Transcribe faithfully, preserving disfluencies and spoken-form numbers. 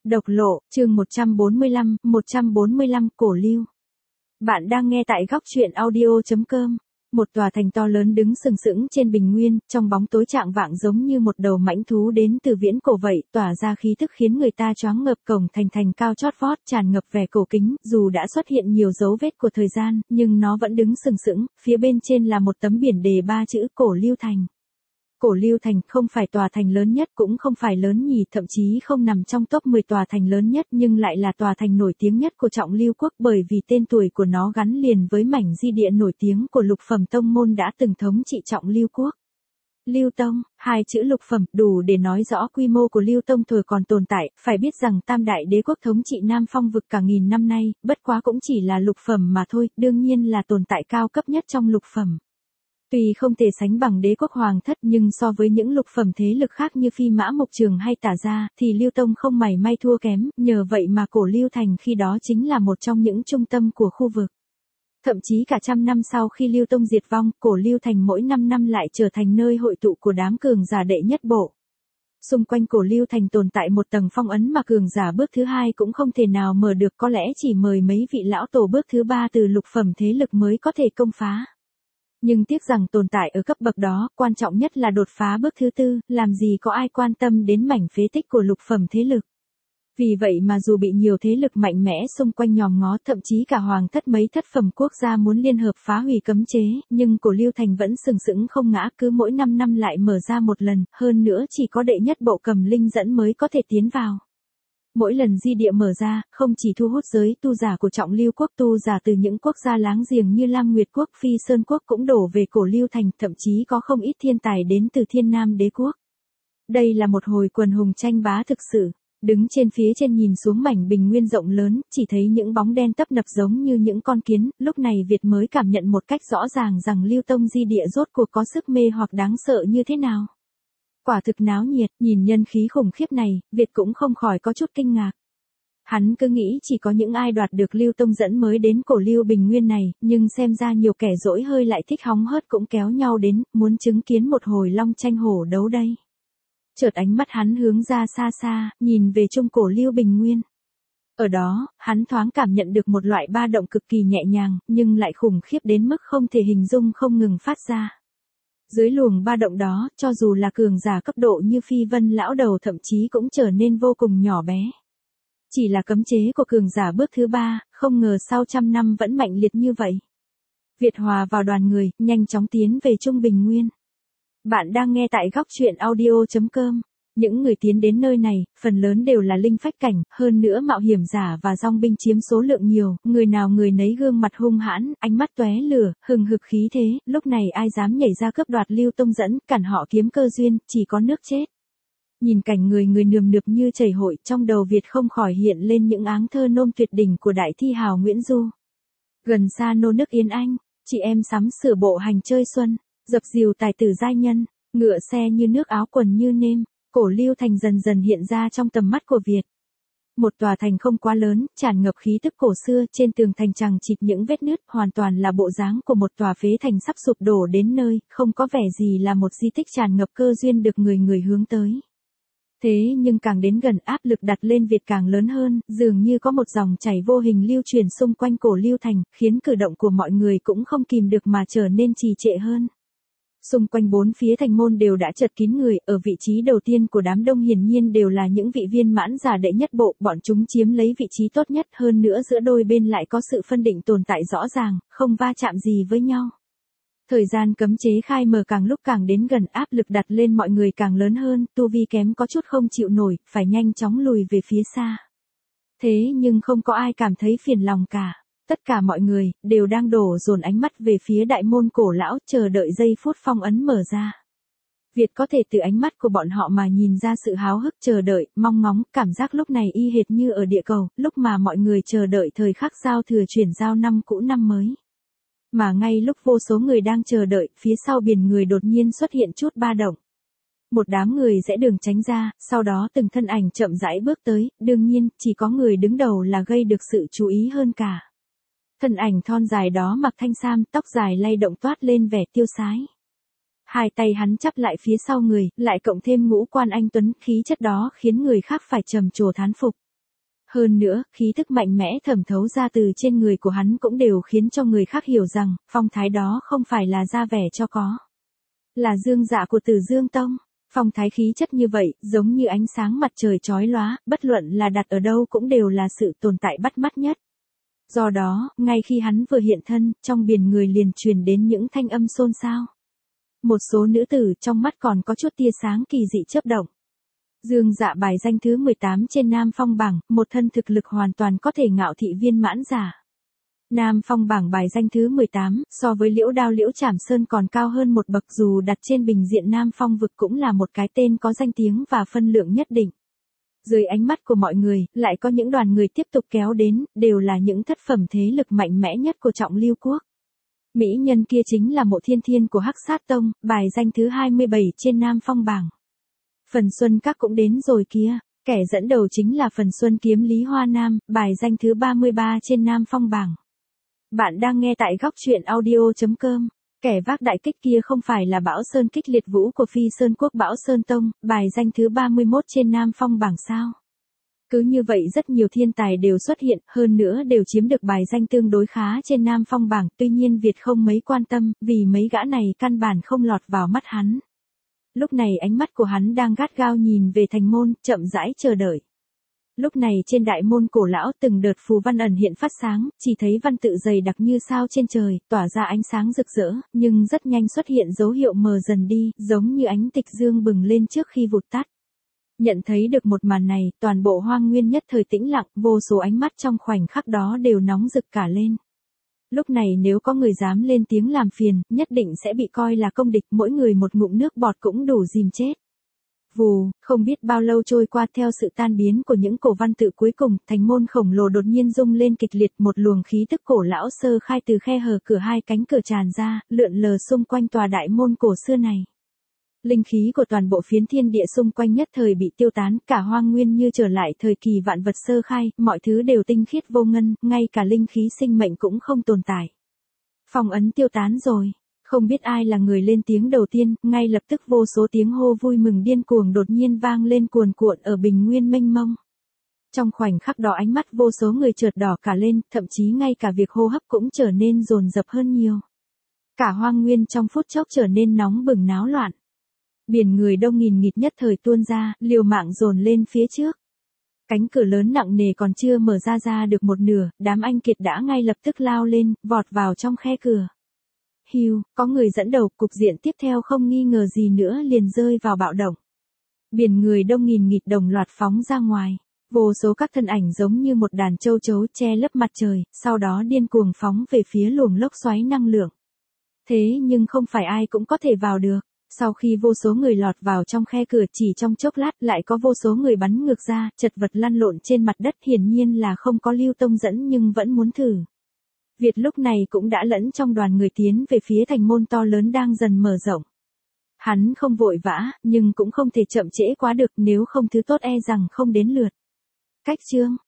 Độc lộ, chương một trăm bốn mươi lăm, một trăm bốn mươi lăm Cổ Lưu. Bạn đang nghe tại góc truyện audio chấm com. Một tòa thành to lớn đứng sừng sững trên bình nguyên, trong bóng tối trạng vạng giống như một đầu mãnh thú đến từ viễn cổ vậy, tỏa ra khí tức khiến người ta choáng ngợp. Cổng thành thành cao chót vót, tràn ngập vẻ cổ kính, dù đã xuất hiện nhiều dấu vết của thời gian, nhưng nó vẫn đứng sừng sững, phía bên trên là một tấm biển đề ba chữ Cổ Lưu Thành. Cổ Lưu Thành không phải tòa thành lớn nhất, cũng không phải lớn nhì, thậm chí không nằm trong top mười tòa thành lớn nhất, nhưng lại là tòa thành nổi tiếng nhất của Trọng Lưu Quốc, bởi vì tên tuổi của nó gắn liền với mảnh di địa nổi tiếng của lục phẩm tông môn đã từng thống trị Trọng Lưu Quốc. Lưu Tông, hai chữ lục phẩm đủ để nói rõ quy mô của Lưu Tông thời còn tồn tại. Phải biết rằng Tam Đại Đế Quốc thống trị Nam Phong vực cả nghìn năm nay, bất quá cũng chỉ là lục phẩm mà thôi, đương nhiên là tồn tại cao cấp nhất trong lục phẩm. Tuy không thể sánh bằng Đế Quốc Hoàng Thất, nhưng so với những lục phẩm thế lực khác như Phi Mã Mộc Trường hay Tả Gia, thì Lưu Tông không mảy may thua kém, nhờ vậy mà Cổ Lưu Thành khi đó chính là một trong những trung tâm của khu vực. Thậm chí cả trăm năm sau khi Lưu Tông diệt vong, Cổ Lưu Thành mỗi năm năm lại trở thành nơi hội tụ của đám cường giả đệ nhất bộ. Xung quanh Cổ Lưu Thành tồn tại một tầng phong ấn mà cường giả bước thứ hai cũng không thể nào mở được, có lẽ chỉ mời mấy vị lão tổ bước thứ ba từ lục phẩm thế lực mới có thể công phá. Nhưng tiếc rằng tồn tại ở cấp bậc đó, quan trọng nhất là đột phá bước thứ tư, làm gì có ai quan tâm đến mảnh phế tích của lục phẩm thế lực. Vì vậy mà dù bị nhiều thế lực mạnh mẽ xung quanh nhòm ngó, thậm chí cả hoàng thất mấy thất phẩm quốc gia muốn liên hợp phá hủy cấm chế, nhưng Cổ Lưu Thành vẫn sừng sững không ngã, cứ mỗi năm năm lại mở ra một lần, hơn nữa chỉ có đệ nhất bộ Cầm Linh dẫn mới có thể tiến vào. Mỗi lần di địa mở ra, không chỉ thu hút giới tu giả của Trọng Lưu Quốc, tu giả từ những quốc gia láng giềng như Lam Nguyệt Quốc, Phi Sơn Quốc cũng đổ về Cổ Lưu Thành, thậm chí có không ít thiên tài đến từ Thiên Nam Đế Quốc. Đây là một hồi quần hùng tranh bá thực sự. Đứng trên phía trên nhìn xuống mảnh bình nguyên rộng lớn, chỉ thấy những bóng đen tấp nập giống như những con kiến, lúc này Việt mới cảm nhận một cách rõ ràng rằng Lưu Tông di địa rốt cuộc có sức mê hoặc đáng sợ như thế nào. Quả thực náo nhiệt, nhìn nhân khí khủng khiếp này, Việt cũng không khỏi có chút kinh ngạc. Hắn cứ nghĩ chỉ có những ai đoạt được Lưu Tông dẫn mới đến Cổ Lưu Bình Nguyên này, nhưng xem ra nhiều kẻ dỗi hơi lại thích hóng hớt cũng kéo nhau đến, muốn chứng kiến một hồi long tranh hổ đấu đây. Chợt ánh mắt hắn hướng ra xa xa, nhìn về trung Cổ Lưu Bình Nguyên. Ở đó, hắn thoáng cảm nhận được một loại ba động cực kỳ nhẹ nhàng, nhưng lại khủng khiếp đến mức không thể hình dung, không ngừng phát ra. Dưới luồng ba động đó, cho dù là cường giả cấp độ như Phi Vân lão đầu thậm chí cũng trở nên vô cùng nhỏ bé. Chỉ là cấm chế của cường giả bước thứ ba, không ngờ sau trăm năm vẫn mạnh liệt như vậy. Việt hòa vào đoàn người, nhanh chóng tiến về Trung Bình Nguyên. Bạn đang nghe tại góc truyện audio chấm com. Những người tiến đến nơi này, phần lớn đều là linh phách cảnh, hơn nữa mạo hiểm giả và dòng binh chiếm số lượng nhiều, người nào người nấy gương mặt hung hãn, ánh mắt tóe lửa, hừng hực khí thế, lúc này ai dám nhảy ra cướp đoạt Lưu Tông dẫn, cản họ kiếm cơ duyên, chỉ có nước chết. Nhìn cảnh người người nườm nượp như chảy hội, trong đầu Việt không khỏi hiện lên những áng thơ nôm tuyệt đỉnh của đại thi hào Nguyễn Du. Gần xa nô nức Yến Anh, chị em sắm sửa bộ hành chơi xuân, dập dìu tài tử giai nhân, ngựa xe như nước áo quần như nêm. Cổ Lưu Thành dần dần hiện ra trong tầm mắt của Việt. Một tòa thành không quá lớn, tràn ngập khí tức cổ xưa, trên tường thành chằng chịt những vết nứt, hoàn toàn là bộ dáng của một tòa phế thành sắp sụp đổ đến nơi, không có vẻ gì là một di tích tràn ngập cơ duyên được người người hướng tới. Thế nhưng càng đến gần, áp lực đặt lên Việt càng lớn hơn, dường như có một dòng chảy vô hình lưu truyền xung quanh Cổ Lưu Thành, khiến cử động của mọi người cũng không kìm được mà trở nên trì trệ hơn. Xung quanh bốn phía thành môn đều đã chật kín người, ở vị trí đầu tiên của đám đông hiển nhiên đều là những vị viên mãn giả đệ nhất bộ, bọn chúng chiếm lấy vị trí tốt nhất, hơn nữa giữa đôi bên lại có sự phân định tồn tại rõ ràng, không va chạm gì với nhau. Thời gian cấm chế khai mở càng lúc càng đến gần, áp lực đặt lên mọi người càng lớn hơn, tu vi kém có chút không chịu nổi, phải nhanh chóng lùi về phía xa. Thế nhưng không có ai cảm thấy phiền lòng cả. Tất cả mọi người, đều đang đổ dồn ánh mắt về phía đại môn cổ lão, chờ đợi giây phút phong ấn mở ra. Việt có thể từ ánh mắt của bọn họ mà nhìn ra sự háo hức chờ đợi, mong ngóng, cảm giác lúc này y hệt như ở địa cầu, lúc mà mọi người chờ đợi thời khắc giao thừa chuyển giao năm cũ năm mới. Mà ngay lúc vô số người đang chờ đợi, phía sau biển người đột nhiên xuất hiện chút ba động. Một đám người rẽ đường tránh ra, sau đó từng thân ảnh chậm rãi bước tới, đương nhiên, chỉ có người đứng đầu là gây được sự chú ý hơn cả. Thân ảnh thon dài đó mặc thanh sam, tóc dài lay động toát lên vẻ tiêu sái. Hai tay hắn chắp lại phía sau người, lại cộng thêm ngũ quan anh tuấn, khí chất đó khiến người khác phải trầm trồ thán phục. Hơn nữa, khí tức mạnh mẽ thẩm thấu ra từ trên người của hắn cũng đều khiến cho người khác hiểu rằng, phong thái đó không phải là ra vẻ cho có. Là dương dạ của Tử Dương Tông. Phong thái khí chất như vậy, giống như ánh sáng mặt trời chói lóa, bất luận là đặt ở đâu cũng đều là sự tồn tại bắt mắt nhất. Do đó, ngay khi hắn vừa hiện thân, trong biển người liền truyền đến những thanh âm xôn xao. Một số nữ tử trong mắt còn có chút tia sáng kỳ dị chớp động. Dương Dạ bài danh thứ mười tám trên Nam Phong bảng, một thân thực lực hoàn toàn có thể ngạo thị viên mãn giả. Nam Phong bảng bài danh thứ mười tám, so với Liễu Đao Liễu Trảm Sơn còn cao hơn một bậc, dù đặt trên bình diện Nam Phong vực cũng là một cái tên có danh tiếng và phân lượng nhất định. Dưới ánh mắt của mọi người, lại có những đoàn người tiếp tục kéo đến, đều là những thất phẩm thế lực mạnh mẽ nhất của Trọng Lưu Quốc. Mỹ nhân kia chính là Mộ Thiên Thiên của Hắc Sát Tông, bài danh thứ hai mươi bảy trên Nam Phong bảng. Phần Xuân Các cũng đến rồi kia, kẻ dẫn đầu chính là Phần Xuân Kiếm Lý Hoa Nam, bài danh thứ ba mươi ba trên Nam Phong bảng. Bạn đang nghe tại góc truyện audio chấm com. Kẻ vác đại kích kia không phải là Bão Sơn Kích Liệt Vũ của Phi Sơn Quốc Bão Sơn Tông, bài danh thứ ba mươi mốt trên Nam Phong bảng sao? Cứ như vậy rất nhiều thiên tài đều xuất hiện, hơn nữa đều chiếm được bài danh tương đối khá trên Nam Phong bảng, tuy nhiên Việt không mấy quan tâm, vì mấy gã này căn bản không lọt vào mắt hắn. Lúc này ánh mắt của hắn đang gắt gao nhìn về thành môn, chậm rãi chờ đợi. Lúc này trên đại môn cổ lão từng đợt phù văn ẩn hiện phát sáng, chỉ thấy văn tự dày đặc như sao trên trời, tỏa ra ánh sáng rực rỡ, nhưng rất nhanh xuất hiện dấu hiệu mờ dần đi, giống như ánh tịch dương bừng lên trước khi vụt tắt. Nhận thấy được một màn này, toàn bộ hoang nguyên nhất thời tĩnh lặng, vô số ánh mắt trong khoảnh khắc đó đều nóng rực cả lên. Lúc này nếu có người dám lên tiếng làm phiền, nhất định sẽ bị coi là công địch, mỗi người một ngụm nước bọt cũng đủ dìm chết. Vù, không biết bao lâu trôi qua, theo sự tan biến của những cổ văn tự cuối cùng, thành môn khổng lồ đột nhiên rung lên kịch liệt, một luồng khí tức cổ lão sơ khai từ khe hở cửa hai cánh cửa tràn ra, lượn lờ xung quanh tòa đại môn cổ xưa này. Linh khí của toàn bộ phiến thiên địa xung quanh nhất thời bị tiêu tán, cả hoang nguyên như trở lại thời kỳ vạn vật sơ khai, mọi thứ đều tinh khiết vô ngân, ngay cả linh khí sinh mệnh cũng không tồn tại. Phong ấn tiêu tán rồi. Không biết ai là người lên tiếng đầu tiên, ngay lập tức vô số tiếng hô vui mừng điên cuồng đột nhiên vang lên cuồn cuộn ở bình nguyên mênh mông. Trong khoảnh khắc đó ánh mắt vô số người chợt đỏ cả lên, thậm chí ngay cả việc hô hấp cũng trở nên dồn dập hơn nhiều. Cả hoang nguyên trong phút chốc trở nên nóng bừng náo loạn. Biển người đông nghìn nghịt nhất thời tuôn ra, liều mạng dồn lên phía trước. Cánh cửa lớn nặng nề còn chưa mở ra ra được một nửa, đám anh kiệt đã ngay lập tức lao lên, vọt vào trong khe cửa. Hiu, có người dẫn đầu, cục diện tiếp theo không nghi ngờ gì nữa liền rơi vào bạo động. Biển người đông nghìn nghịt đồng loạt phóng ra ngoài. Vô số các thân ảnh giống như một đàn châu chấu che lấp mặt trời, sau đó điên cuồng phóng về phía luồng lốc xoáy năng lượng. Thế nhưng không phải ai cũng có thể vào được. Sau khi vô số người lọt vào trong khe cửa, chỉ trong chốc lát lại có vô số người bắn ngược ra, chật vật lăn lộn trên mặt đất, hiển nhiên là không có Lưu Tông dẫn nhưng vẫn muốn thử. Việt lúc này cũng đã lẫn trong đoàn người tiến về phía thành môn to lớn đang dần mở rộng. Hắn không vội vã, nhưng cũng không thể chậm trễ quá được, nếu không thứ tốt e rằng không đến lượt. Cách chương,